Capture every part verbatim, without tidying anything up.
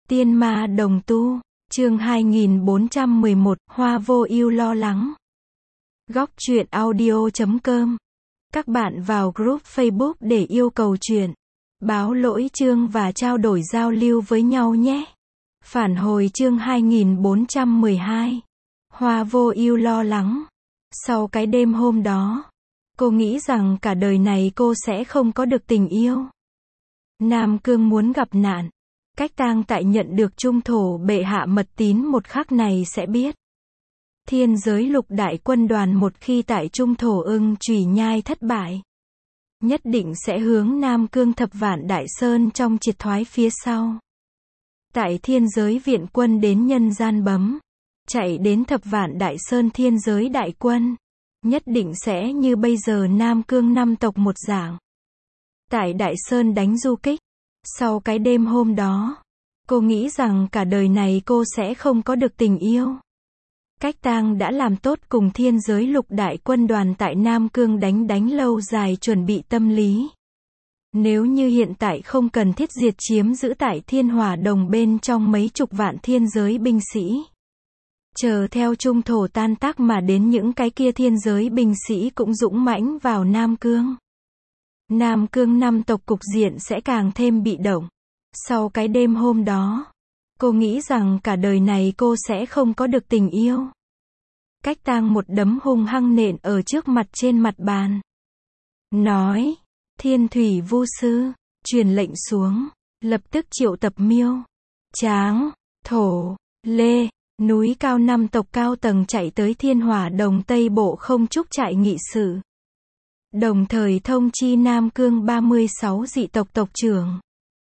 Tiên ma đồng tu, chương hai nghìn bốn trăm mười một, Hoa vô ưu lo lắng. Góc truyện audio chấm com. Các bạn vào group Facebook để yêu cầu truyện, báo lỗi chương và trao đổi giao lưu với nhau nhé. Phản hồi chương hai nghìn bốn trăm mười hai. Hoa vô ưu lo lắng. Sau cái đêm hôm đó, cô nghĩ rằng cả đời này cô sẽ không có được tình yêu. Nam Cương muốn gặp nạn. Cách tang tại nhận được trung thổ bệ hạ mật tín một khắc này sẽ biết. Thiên giới lục đại quân đoàn một khi tại trung thổ ưng chùy nhai thất bại, nhất định sẽ hướng Nam Cương thập vạn đại sơn trong triệt thoái phía sau. Tại thiên giới viện quân đến nhân gian bấm, chạy đến thập vạn đại sơn thiên giới đại quân, nhất định sẽ như bây giờ Nam Cương năm tộc một dạng. Tại đại sơn đánh du kích. Sau cái đêm hôm đó, cô nghĩ rằng cả đời này cô sẽ không có được tình yêu. Cách tang đã làm tốt cùng thiên giới lục đại quân đoàn tại Nam Cương đánh đánh lâu dài chuẩn bị tâm lý. Nếu như hiện tại không cần thiết diệt chiếm giữ tại thiên hỏa đồng bên trong mấy chục vạn thiên giới binh sĩ. Chờ theo trung thổ tan tác mà đến những cái kia thiên giới binh sĩ cũng dũng mãnh vào Nam Cương. Nam Cương năm tộc cục diện sẽ càng thêm bị động. Sau cái đêm hôm đó, cô nghĩ rằng cả đời này cô sẽ không có được tình yêu. Cách tang một đấm hung hăng nện ở trước mặt trên mặt bàn. Nói, thiên thủy vu sư, truyền lệnh xuống, lập tức triệu tập miêu, tráng, thổ, lê, núi cao năm tộc cao tầng chạy tới thiên hỏa đồng Tây Bộ không trúc trại nghị sự. Đồng thời thông chi Nam Cương ba mươi sáu dị tộc tộc trưởng,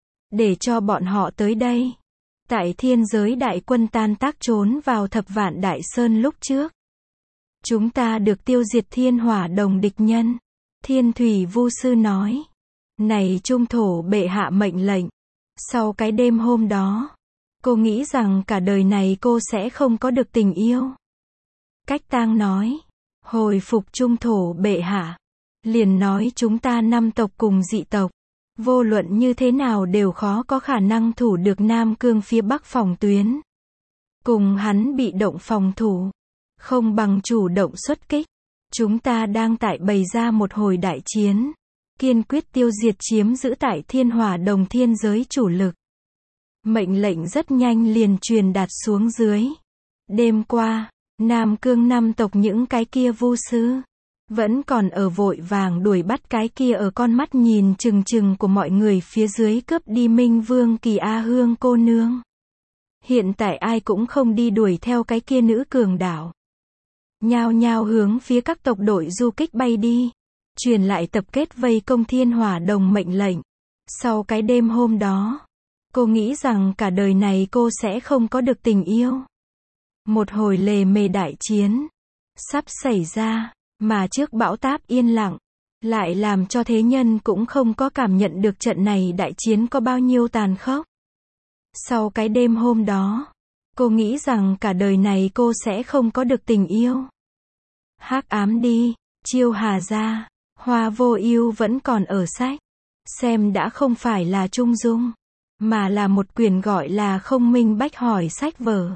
để cho bọn họ tới đây. Tại thiên giới đại quân tan tác trốn vào thập vạn đại sơn lúc trước, chúng ta được tiêu diệt thiên hỏa đồng địch nhân. Thiên thủy vu sư nói, này trung thổ bệ hạ mệnh lệnh. Sau cái đêm hôm đó, cô nghĩ rằng cả đời này cô sẽ không có được tình yêu. Cách tang nói, hồi phục trung thổ bệ hạ. Liền nói chúng ta năm tộc cùng dị tộc, vô luận như thế nào đều khó có khả năng thủ được Nam Cương phía bắc phòng tuyến. Cùng hắn bị động phòng thủ, không bằng chủ động xuất kích. Chúng ta đang tại bày ra một hồi đại chiến, kiên quyết tiêu diệt chiếm giữ tại thiên hỏa đồng thiên giới chủ lực. Mệnh lệnh rất nhanh liền truyền đạt xuống dưới. Đêm qua, Nam Cương năm tộc những cái kia vu sư vẫn còn ở vội vàng đuổi bắt cái kia ở con mắt nhìn chừng chừng của mọi người phía dưới cướp đi Minh Vương Kỳ A Hương cô nương. Hiện tại ai cũng không đi đuổi theo cái kia nữ cường đảo. Nhao nhao hướng phía các tộc đội du kích bay đi, truyền lại tập kết vây công thiên hỏa đồng mệnh lệnh. Sau cái đêm hôm đó, cô nghĩ rằng cả đời này cô sẽ không có được tình yêu. Một hồi lề mề đại chiến sắp xảy ra. Mà trước bão táp yên lặng, lại làm cho thế nhân cũng không có cảm nhận được trận này đại chiến có bao nhiêu tàn khốc. Sau cái đêm hôm đó, cô nghĩ rằng cả đời này cô sẽ không có được tình yêu. Hắc ám đi, chiêu hà ra, Hoa vô ưu vẫn còn ở sách. Xem đã không phải là trung dung, mà là một quyển gọi là không minh bách hỏi sách vở.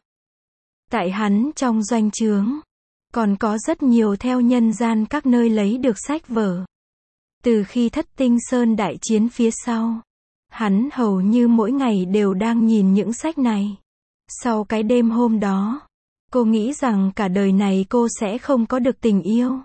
Tại hắn trong doanh trướng, còn có rất nhiều theo nhân gian các nơi lấy được sách vở. Từ khi thất tinh sơn đại chiến phía sau, hắn hầu như mỗi ngày đều đang nhìn những sách này. Sau cái đêm hôm đó, cô nghĩ rằng cả đời này cô sẽ không có được tình yêu.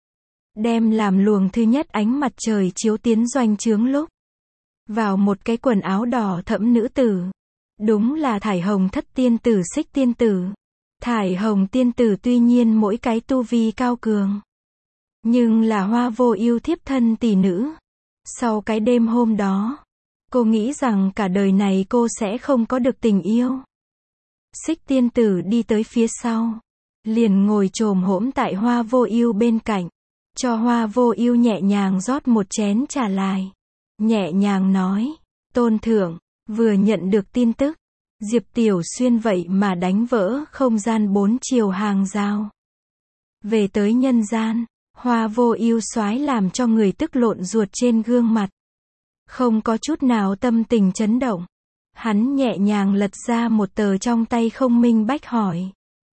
Đem làm luồng thứ nhất ánh mặt trời chiếu tiến doanh trướng lúc, vào một cái quần áo đỏ thẫm nữ tử. Đúng là thải hồng thất tiên tử Xích tiên tử. Thải hồng tiên tử tuy nhiên mỗi cái tu vi cao cường, nhưng là Hoa vô ưu thiếp thân tỷ nữ. Sau cái đêm hôm đó, cô nghĩ rằng cả đời này cô sẽ không có được tình yêu. Xích tiên tử đi tới phía sau, liền ngồi chồm hổm tại Hoa vô ưu bên cạnh, cho Hoa vô ưu nhẹ nhàng rót một chén trà lại, nhẹ nhàng nói, tôn thượng, vừa nhận được tin tức. Diệp Tiểu Xuyên vậy mà đánh vỡ không gian bốn chiều hàng rào. Về tới nhân gian, Hoa vô ưu soái làm cho người tức lộn ruột trên gương mặt. Không có chút nào tâm tình chấn động. Hắn nhẹ nhàng lật ra một tờ trong tay không minh bách hỏi.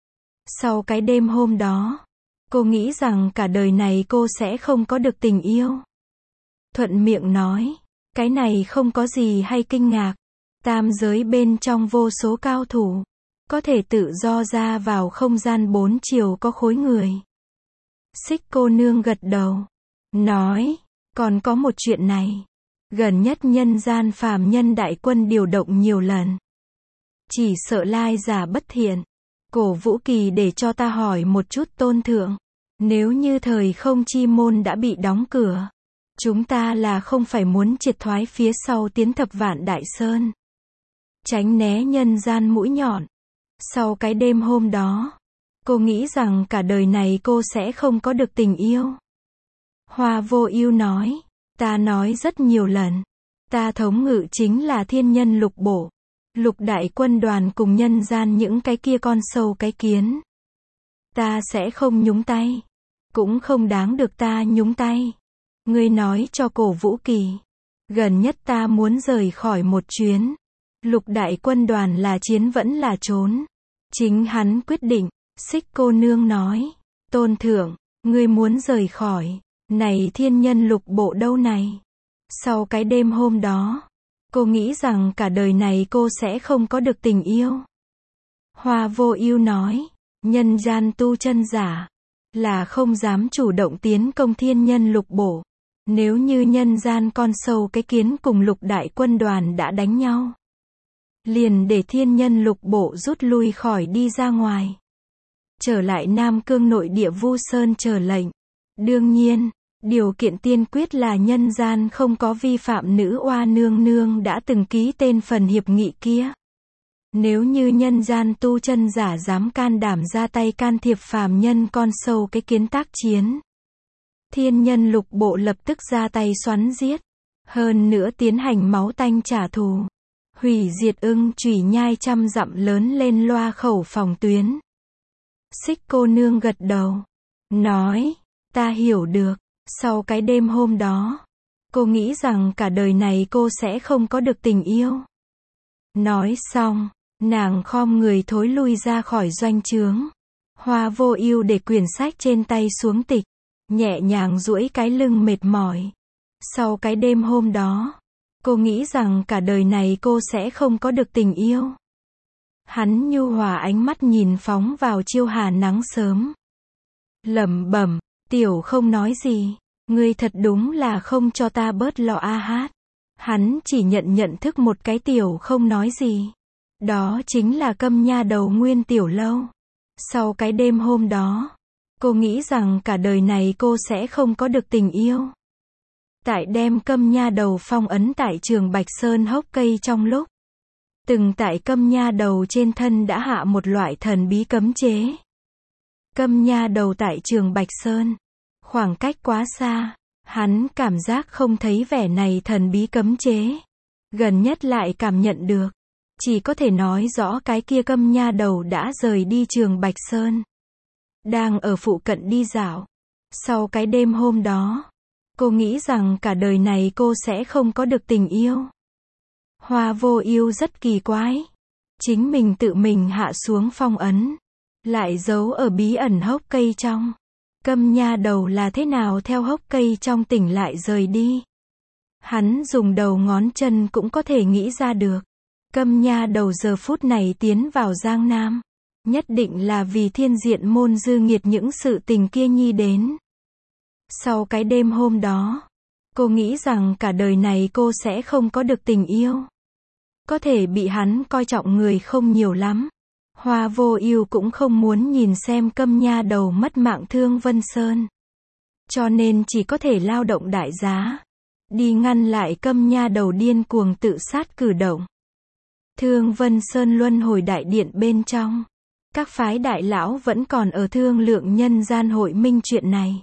Sau cái đêm hôm đó, cô nghĩ rằng cả đời này cô sẽ không có được tình yêu. Thuận miệng nói, cái này không có gì hay kinh ngạc. Tam giới bên trong vô số cao thủ, có thể tự do ra vào không gian bốn chiều có khối người. Xích cô nương gật đầu, nói, còn có một chuyện này. Gần nhất nhân gian phàm nhân đại quân điều động nhiều lần. Chỉ sợ lai giả bất thiện. Cổ Vũ Kỳ để cho ta hỏi một chút tôn thượng. Nếu như thời không chi môn đã bị đóng cửa, chúng ta là không phải muốn triệt thoái phía sau tiến thập vạn đại sơn. Tránh né nhân gian mũi nhọn. Sau cái đêm hôm đó, cô nghĩ rằng cả đời này cô sẽ không có được tình yêu. Hoa Vô Ưu nói, ta nói rất nhiều lần. Ta thống ngự chính là thiên nhân lục bộ. Lục đại quân đoàn cùng nhân gian những cái kia con sâu cái kiến. Ta sẽ không nhúng tay. Cũng không đáng được ta nhúng tay. Ngươi nói cho Cổ Vũ Kỳ. Gần nhất ta muốn rời khỏi một chuyến. Lục đại quân đoàn là chiến vẫn là trốn. Chính hắn quyết định. Xích cô nương nói. Tôn thượng, ngươi muốn rời khỏi. Này thiên nhân lục bộ đâu này? Sau cái đêm hôm đó, cô nghĩ rằng cả đời này cô sẽ không có được tình yêu. Hoa Vô Ưu nói, nhân gian tu chân giả là không dám chủ động tiến công thiên nhân lục bộ. Nếu như nhân gian con sâu cái kiến cùng lục đại quân đoàn đã đánh nhau, liền để thiên nhân lục bộ rút lui khỏi đi ra ngoài. Trở lại Nam Cương nội địa Vu Sơn chờ lệnh. Đương nhiên, điều kiện tiên quyết là nhân gian không có vi phạm nữ oa nương nương đã từng ký tên phần hiệp nghị kia. Nếu như nhân gian tu chân giả dám can đảm ra tay can thiệp phàm nhân con sâu cái kiến tác chiến, thiên nhân lục bộ lập tức ra tay xoắn giết. Hơn nữa tiến hành máu tanh trả thù. Hủy diệt ưng chủy nhai trăm dặm lớn lên loa khẩu phòng tuyến. Xích cô nương gật đầu. Nói, ta hiểu được. Sau cái đêm hôm đó, cô nghĩ rằng cả đời này cô sẽ không có được tình yêu. Nói xong, nàng khom người thối lui ra khỏi doanh trướng. Hoa Vô Ưu để quyển sách trên tay xuống tịch, nhẹ nhàng duỗi cái lưng mệt mỏi. Sau cái đêm hôm đó, cô nghĩ rằng cả đời này cô sẽ không có được tình yêu. Hắn nhu hòa ánh mắt nhìn phóng vào chiêu hà nắng sớm. Lẩm bẩm, tiểu không nói gì, ngươi thật đúng là không cho ta bớt lo a hát. Hắn chỉ nhận nhận thức một cái tiểu không nói gì. Đó chính là Câm nha đầu Nguyên Tiểu Lâu. Sau cái đêm hôm đó, cô nghĩ rằng cả đời này cô sẽ không có được tình yêu. Tại đem Câm nha đầu phong ấn tại trường Bạch Sơn hốc cây trong lúc, từng tại Câm nha đầu trên thân đã hạ một loại thần bí cấm chế. Câm nha đầu tại trường Bạch Sơn, khoảng cách quá xa, hắn cảm giác không thấy vẻ này thần bí cấm chế. Gần nhất lại cảm nhận được, chỉ có thể nói rõ cái kia Câm nha đầu đã rời đi trường Bạch Sơn, đang ở phụ cận đi dạo. Sau cái đêm hôm đó, cô nghĩ rằng cả đời này cô sẽ không có được tình yêu. Hoa Vô Ưu rất kỳ quái. Chính mình tự mình hạ xuống phong ấn, lại giấu ở bí ẩn hốc cây trong. Câm nha đầu là thế nào theo hốc cây trong tỉnh lại rời đi? Hắn dùng đầu ngón chân cũng có thể nghĩ ra được. Câm nha đầu giờ phút này tiến vào Giang Nam, nhất định là vì thiên diện môn dư nghiệt những sự tình kia nhi đến. Sau cái đêm hôm đó, cô nghĩ rằng cả đời này cô sẽ không có được tình yêu. Có thể bị hắn coi trọng người không nhiều lắm. Hoa Vô Ưu cũng không muốn nhìn xem Câm nha đầu mất mạng Thương Vân Sơn. Cho nên chỉ có thể lao động đại giá, đi ngăn lại Câm nha đầu điên cuồng tự sát cử động. Thương Vân Sơn luân hồi đại điện bên trong, các phái đại lão vẫn còn ở thương lượng nhân gian hội minh chuyện này.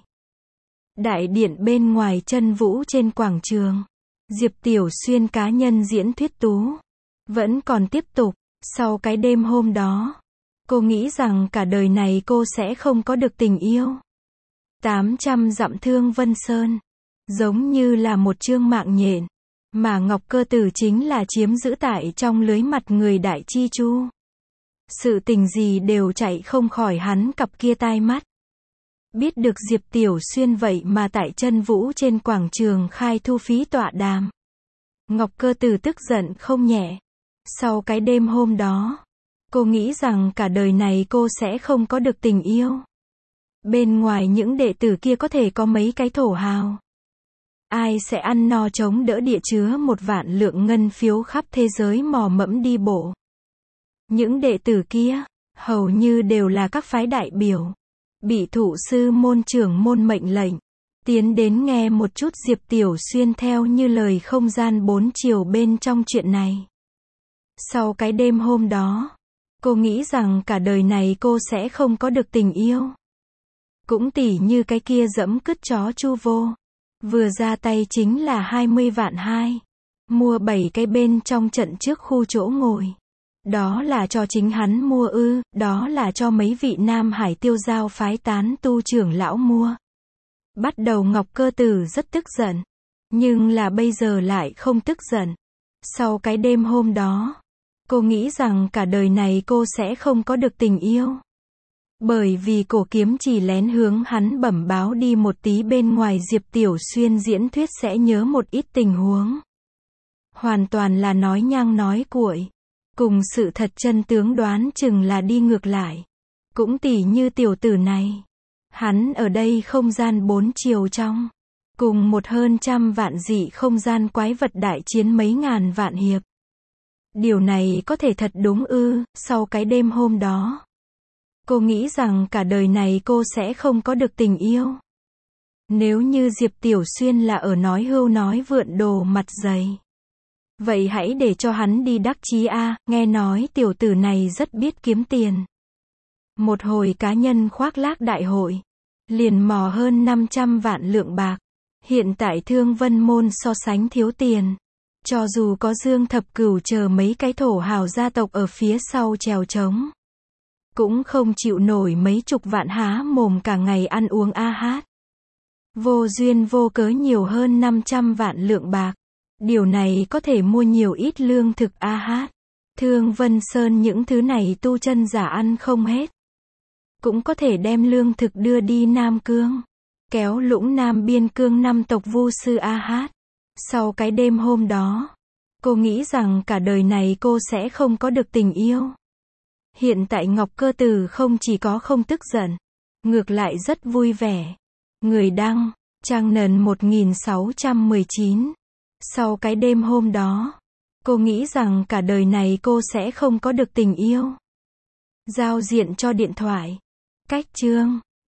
Đại điện bên ngoài Chân Vũ trên quảng trường, Diệp Tiểu Xuyên cá nhân diễn thuyết tú, vẫn còn tiếp tục. Sau cái đêm hôm đó, cô nghĩ rằng cả đời này cô sẽ không có được tình yêu. tám trăm dặm Thương Vân Sơn, giống như là một chương mạng nhện, Mà Ngọc Cơ Tử chính là chiếm giữ tại trong lưới mặt người Đại Chi Chu. Sự tình gì đều chạy không khỏi hắn cặp kia tai mắt. Biết được Diệp Tiểu Xuyên vậy mà tại Chân Vũ trên quảng trường khai thu phí tọa đàm. Ngọc Cơ Tử tức giận không nhẹ. Sau cái đêm hôm đó, cô nghĩ rằng cả đời này cô sẽ không có được tình yêu. Bên ngoài những đệ tử kia có thể có mấy cái thổ hào. Ai sẽ ăn no chống đỡ địa chứa một vạn lượng ngân phiếu khắp thế giới mò mẫm đi bộ. Những đệ tử kia, hầu như đều là các phái đại biểu. Bị thụ sư môn trưởng môn mệnh lệnh. Tiến đến nghe một chút Diệp Tiểu Xuyên theo như lời không gian bốn chiều bên trong chuyện này. Sau cái đêm hôm đó, cô nghĩ rằng cả đời này cô sẽ không có được tình yêu. Cũng tỉ như cái kia dẫm cứt chó Chu Vô. Vừa ra tay chính là hai mươi vạn hai. Mua bảy cái bên trong trận trước khu chỗ ngồi. Đó là cho chính hắn mua ư, đó là cho mấy vị Nam Hải Tiêu Giao phái tán tu trưởng lão mua. Bắt đầu Ngọc Cơ Tử rất tức giận. Nhưng là bây giờ lại không tức giận. Sau cái đêm hôm đó, cô nghĩ rằng cả đời này cô sẽ không có được tình yêu. Bởi vì Cổ Kiếm chỉ lén hướng hắn bẩm báo đi một tí bên ngoài Diệp Tiểu Xuyên diễn thuyết sẽ nhớ một ít tình huống. Hoàn toàn là nói nhăng nói cuội. Cùng sự thật chân tướng đoán chừng là đi ngược lại. Cũng tỉ như tiểu tử này. Hắn ở đây không gian bốn chiều trong. Cùng một hơn trăm vạn dị không gian quái vật đại chiến mấy ngàn vạn hiệp. Điều này có thể thật đúng ư, sau cái đêm hôm đó. Cô nghĩ rằng cả đời này cô sẽ không có được tình yêu. Nếu như Diệp Tiểu Xuyên là ở nói hưu nói vượn đồ mặt dày. Vậy hãy để cho hắn đi đắc chí a, nghe nói tiểu tử này rất biết kiếm tiền. Một hồi cá nhân khoác lác đại hội. Liền mò hơn năm trăm vạn lượng bạc. Hiện tại Thương Vân Môn so sánh thiếu tiền. Cho dù có Dương Thập Cửu chờ mấy cái thổ hào gia tộc ở phía sau chèo trống. Cũng không chịu nổi mấy chục vạn há mồm cả ngày ăn uống a hát. Vô duyên vô cớ nhiều hơn năm trăm vạn lượng bạc. Điều này có thể mua nhiều ít lương thực a hát. Thương Vân Sơn những thứ này tu chân giả ăn không hết. Cũng có thể đem lương thực đưa đi Nam Cương. Kéo lũng Nam Biên Cương năm tộc vu sư a hát. Sau cái đêm hôm đó, cô nghĩ rằng cả đời này cô sẽ không có được tình yêu. Hiện tại Ngọc Cơ Tử không chỉ có không tức giận, ngược lại rất vui vẻ. Người đăng, trang nền một nghìn sáu trăm mười chín. Sau cái đêm hôm đó, cô nghĩ rằng cả đời này cô sẽ không có được tình yêu. Giao diện cho điện thoại. Cách chương